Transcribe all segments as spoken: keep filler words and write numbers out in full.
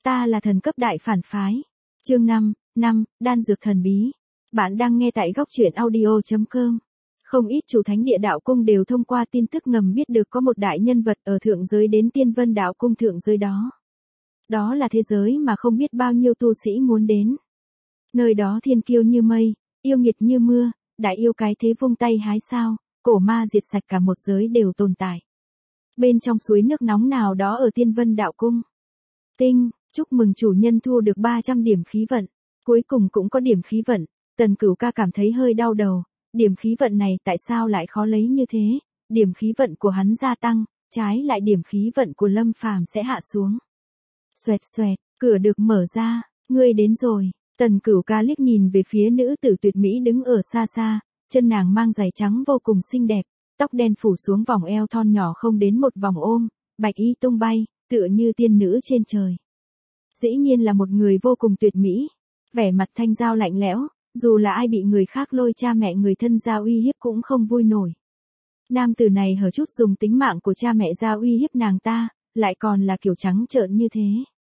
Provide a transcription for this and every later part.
Ta là thần cấp đại phản phái. Chương năm, năm, đan dược thần bí. Bạn đang nghe tại góc truyện audio chấm com. Không ít chủ thánh địa đạo cung đều thông qua tin tức ngầm biết được có một đại nhân vật ở thượng giới đến Tiên Vân đạo cung thượng giới đó. Đó là thế giới mà không biết bao nhiêu tu sĩ muốn đến. Nơi đó thiên kiêu như mây, yêu nghiệt như mưa, đại yêu cái thế vung tay hái sao, cổ ma diệt sạch cả một giới đều tồn tại. Bên trong suối nước nóng nào đó ở Tiên Vân đạo cung. Tinh, chúc mừng chủ nhân thu được ba trăm điểm khí vận. Cuối cùng cũng có điểm khí vận, Tần Cửu Ca cảm thấy hơi đau đầu. Điểm khí vận này tại sao lại khó lấy như thế? Điểm khí vận của hắn gia tăng, trái lại điểm khí vận của Lâm Phàm sẽ hạ xuống. Xoẹt xoẹt, cửa được mở ra, ngươi đến rồi. Tần Cửu Ca liếc nhìn về phía nữ tử tuyệt mỹ đứng ở xa xa, chân nàng mang giày trắng vô cùng xinh đẹp, tóc đen phủ xuống vòng eo thon nhỏ không đến một vòng ôm, bạch y tung bay, tựa như tiên nữ trên trời. Dĩ nhiên là một người vô cùng tuyệt mỹ, vẻ mặt thanh giao lạnh lẽo, dù là ai bị người khác lôi cha mẹ người thân ra uy hiếp cũng không vui nổi. Nam tử này hở chút dùng tính mạng của cha mẹ ra uy hiếp nàng ta, lại còn là kiểu trắng trợn như thế.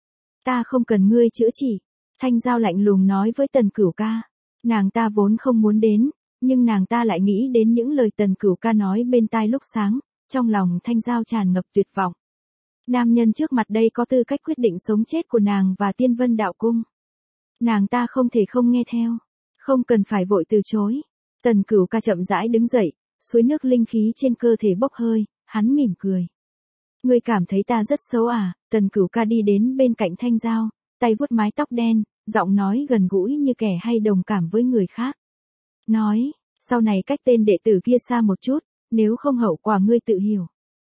Ta không cần ngươi chữa trị, thanh giao lạnh lùng nói với Tần Cửu Ca. Nàng ta vốn không muốn đến, nhưng nàng ta lại nghĩ đến những lời Tần Cửu Ca nói bên tai lúc sáng, trong lòng thanh giao tràn ngập tuyệt vọng. Nam nhân trước mặt đây có tư cách quyết định sống chết của nàng và Tiên Vân đạo cung. Nàng ta không thể không nghe theo, không cần phải vội từ chối. Tần Cửu Ca chậm rãi đứng dậy, suối nước linh khí trên cơ thể bốc hơi, hắn mỉm cười. Ngươi cảm thấy ta rất xấu à? Tần Cửu Ca đi đến bên cạnh thanh giao, tay vuốt mái tóc đen, giọng nói gần gũi như kẻ hay đồng cảm với người khác. Nói, sau này cách tên đệ tử kia xa một chút, nếu không hậu quả ngươi tự hiểu.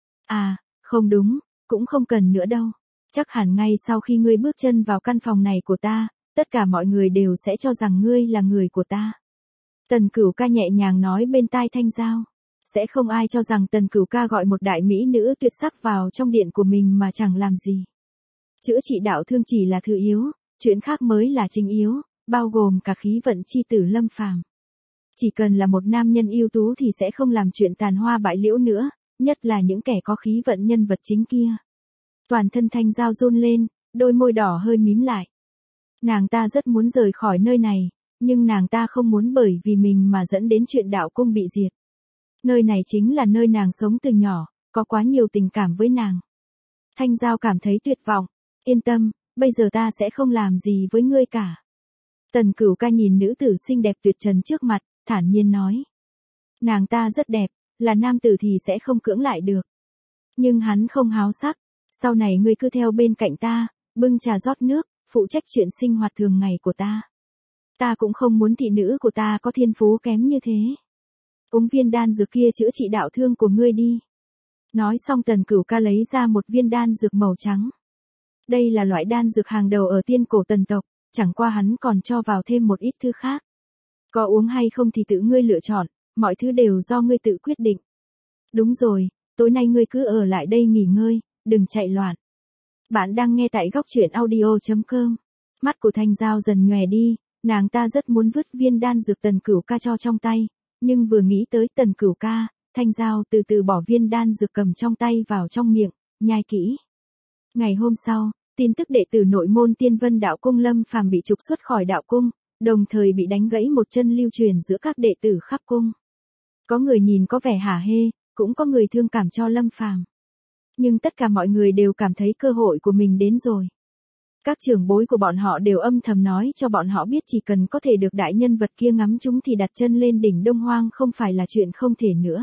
À, không đúng, cũng không cần nữa đâu. Chắc hẳn ngay sau khi ngươi bước chân vào căn phòng này của ta, tất cả mọi người đều sẽ cho rằng ngươi là người của ta. Tần Cửu Ca nhẹ nhàng nói bên tai thanh giao. Sẽ không ai cho rằng Tần Cửu Ca gọi một đại mỹ nữ tuyệt sắc vào trong điện của mình mà chẳng làm gì. Chữa trị đạo thương chỉ là thứ yếu, chuyện khác mới là chính yếu, bao gồm cả khí vận chi tử Lâm Phàm. Chỉ cần là một nam nhân ưu tú thì sẽ không làm chuyện tàn hoa bại liễu nữa, nhất là những kẻ có khí vận nhân vật chính kia. Toàn thân thanh giao run lên, đôi môi đỏ hơi mím lại. Nàng ta rất muốn rời khỏi nơi này, nhưng nàng ta không muốn bởi vì mình mà dẫn đến chuyện đạo cung bị diệt. Nơi này chính là nơi nàng sống từ nhỏ, có quá nhiều tình cảm với nàng. Thanh giao cảm thấy tuyệt vọng. Yên tâm, bây giờ ta sẽ không làm gì với ngươi cả. Tần Cửu Ca nhìn nữ tử xinh đẹp tuyệt trần trước mặt, thản nhiên nói. Nàng ta rất đẹp, là nam tử thì sẽ không cưỡng lại được. Nhưng hắn không háo sắc, sau này ngươi cứ theo bên cạnh ta, bưng trà rót nước, phụ trách chuyện sinh hoạt thường ngày của ta. Ta cũng không muốn thị nữ của ta có thiên phú kém như thế. Uống viên đan dược kia chữa trị đạo thương của ngươi đi. Nói xong Tần Cửu Ca lấy ra một viên đan dược màu trắng. Đây là loại đan dược hàng đầu ở tiên cổ tần tộc, chẳng qua hắn còn cho vào thêm một ít thứ khác. Có uống hay không thì tự ngươi lựa chọn, mọi thứ đều do ngươi tự quyết định. Đúng rồi, tối nay ngươi cứ ở lại đây nghỉ ngơi, đừng chạy loạn. Bạn đang nghe tại góc truyện audio chấm com. Mắt của thanh giao dần nhòe đi, nàng ta rất muốn vứt viên đan dược Tần Cửu Ca cho trong tay, nhưng vừa nghĩ tới Tần Cửu Ca, thanh giao từ từ bỏ viên đan dược cầm trong tay vào trong miệng, nhai kỹ. Ngày hôm sau, tin tức đệ tử nội môn Tiên Vân đạo cung Lâm Phàm bị trục xuất khỏi đạo cung, đồng thời bị đánh gãy một chân lưu truyền giữa các đệ tử khắp cung. Có người nhìn có vẻ hả hê, cũng có người thương cảm cho Lâm Phàm. Nhưng tất cả mọi người đều cảm thấy cơ hội của mình đến rồi. Các trưởng bối của bọn họ đều âm thầm nói cho bọn họ biết chỉ cần có thể được đại nhân vật kia ngắm chúng thì đặt chân lên đỉnh Đông Hoang không phải là chuyện không thể nữa.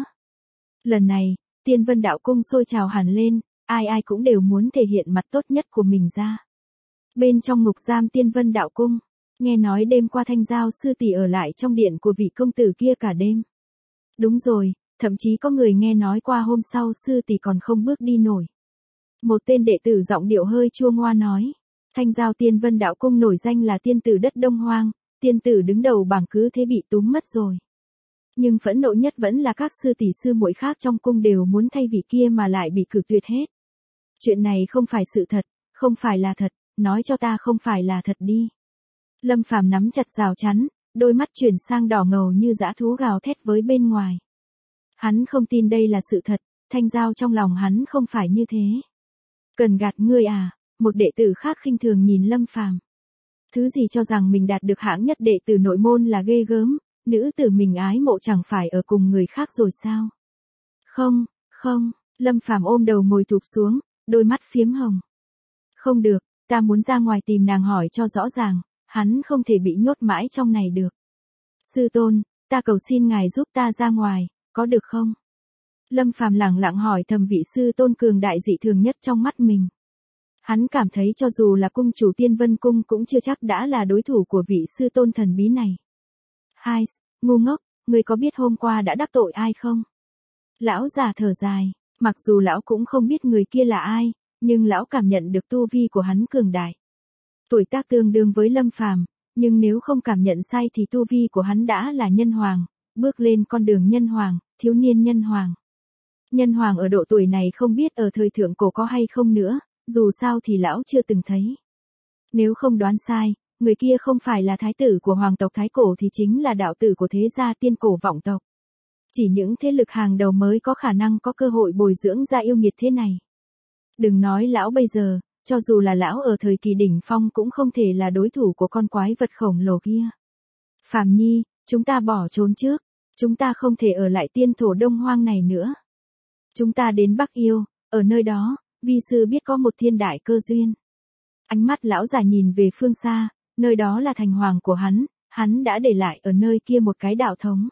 Lần này, Tiên Vân đạo cung sôi trào hẳn lên, ai ai cũng đều muốn thể hiện mặt tốt nhất của mình ra. Bên trong ngục giam Tiên Vân đạo cung, nghe nói đêm qua thanh giao sư tỷ ở lại trong điện của vị công tử kia cả đêm. Đúng rồi, thậm chí có người nghe nói qua hôm sau sư tỷ còn không bước đi nổi. Một tên đệ tử giọng điệu hơi chua ngoa nói. Thanh giao Tiên Vân đạo cung nổi danh là tiên tử đất Đông Hoang, tiên tử đứng đầu bảng cứ thế bị túm mất rồi. Nhưng phẫn nộ nhất vẫn là các sư tỷ sư muội khác trong cung đều muốn thay vị kia mà lại bị cử tuyệt hết. Chuyện này không phải sự thật, không phải là thật, nói cho ta không phải là thật đi. Lâm Phàm nắm chặt rào chắn, đôi mắt chuyển sang đỏ ngầu như dã thú gào thét với bên ngoài. Hắn không tin đây là sự thật, thanh giao trong lòng hắn không phải như thế. Cần gạt ngươi à, một đệ tử khác khinh thường nhìn Lâm Phàm. Thứ gì cho rằng mình đạt được hạng nhất đệ tử nội môn là ghê gớm, nữ tử mình ái mộ chẳng phải ở cùng người khác rồi sao? Không, không, Lâm Phàm ôm đầu ngồi thụp xuống, đôi mắt phiếm hồng. Không được, ta muốn ra ngoài tìm nàng hỏi cho rõ ràng, hắn không thể bị nhốt mãi trong này được. Sư tôn, ta cầu xin ngài giúp ta ra ngoài, có được không? Lâm Phàm lẳng lặng hỏi thầm vị sư tôn cường đại dị thường nhất trong mắt mình. Hắn cảm thấy cho dù là cung chủ Tiên Vân Cung cũng chưa chắc đã là đối thủ của vị sư tôn thần bí này. Hai, ngu ngốc, người có biết hôm qua đã đắc tội ai không? Lão già thở dài, mặc dù lão cũng không biết người kia là ai, nhưng lão cảm nhận được tu vi của hắn cường đại. Tuổi tác tương đương với Lâm Phàm, nhưng nếu không cảm nhận sai thì tu vi của hắn đã là nhân hoàng, bước lên con đường nhân hoàng, thiếu niên nhân hoàng. Nhân hoàng ở độ tuổi này không biết ở thời thượng cổ có hay không nữa, dù sao thì lão chưa từng thấy. Nếu không đoán sai, người kia không phải là thái tử của hoàng tộc Thái Cổ thì chính là đạo tử của thế gia tiên cổ vọng tộc. Chỉ những thế lực hàng đầu mới có khả năng có cơ hội bồi dưỡng ra yêu nghiệt thế này. Đừng nói lão bây giờ, cho dù là lão ở thời kỳ đỉnh phong cũng không thể là đối thủ của con quái vật khổng lồ kia. Phàm Nhi, chúng ta bỏ trốn trước, chúng ta không thể ở lại tiên thổ Đông Hoang này nữa. Chúng ta đến Bắc Yêu, ở nơi đó, vi sư biết có một thiên đại cơ duyên. Ánh mắt lão già nhìn về phương xa, nơi đó là thành hoàng của hắn, hắn đã để lại ở nơi kia một cái đạo thống.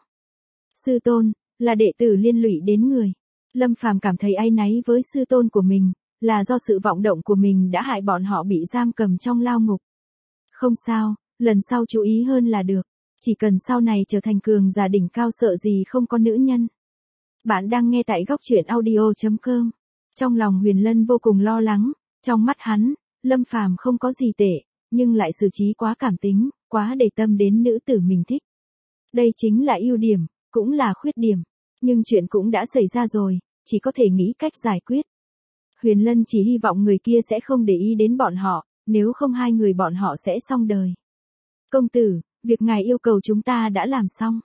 Sư tôn, là đệ tử liên lụy đến người. Lâm Phàm cảm thấy áy náy với sư tôn của mình, là do sự vọng động của mình đã hại bọn họ bị giam cầm trong lao ngục. Không sao, lần sau chú ý hơn là được, chỉ cần sau này trở thành cường giả đỉnh cao sợ gì không có nữ nhân. Bạn đang nghe tại góc truyện audio chấm com. Trong lòng Huyền Lân vô cùng lo lắng, trong mắt hắn, Lâm Phàm không có gì tệ, nhưng lại xử trí quá cảm tính, quá để tâm đến nữ tử mình thích. Đây chính là ưu điểm, cũng là khuyết điểm, nhưng chuyện cũng đã xảy ra rồi, chỉ có thể nghĩ cách giải quyết. Huyền Lân chỉ hy vọng người kia sẽ không để ý đến bọn họ, nếu không hai người bọn họ sẽ xong đời. Công tử, việc ngài yêu cầu chúng ta đã làm xong.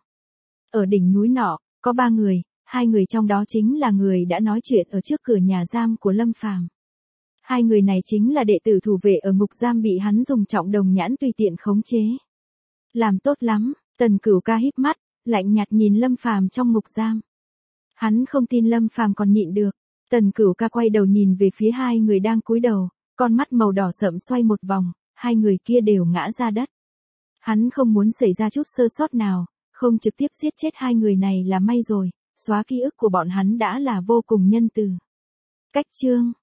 Ở đỉnh núi nọ, có ba người, hai người trong đó chính là người đã nói chuyện ở trước cửa nhà giam của Lâm Phàm. Hai người này chính là đệ tử thủ vệ ở ngục giam bị hắn dùng trọng đồng nhãn tùy tiện khống chế. Làm tốt lắm, Tần Cửu Ca híp mắt, lạnh nhạt nhìn Lâm Phàm trong ngục giam. Hắn không tin Lâm Phàm còn nhịn được. Tần Cửu Ca quay đầu nhìn về phía hai người đang cúi đầu, con mắt màu đỏ sậm xoay một vòng, hai người kia đều ngã ra đất. Hắn không muốn xảy ra chút sơ sót nào, không trực tiếp giết chết hai người này là may rồi, xóa ký ức của bọn hắn đã là vô cùng nhân từ. Cách chương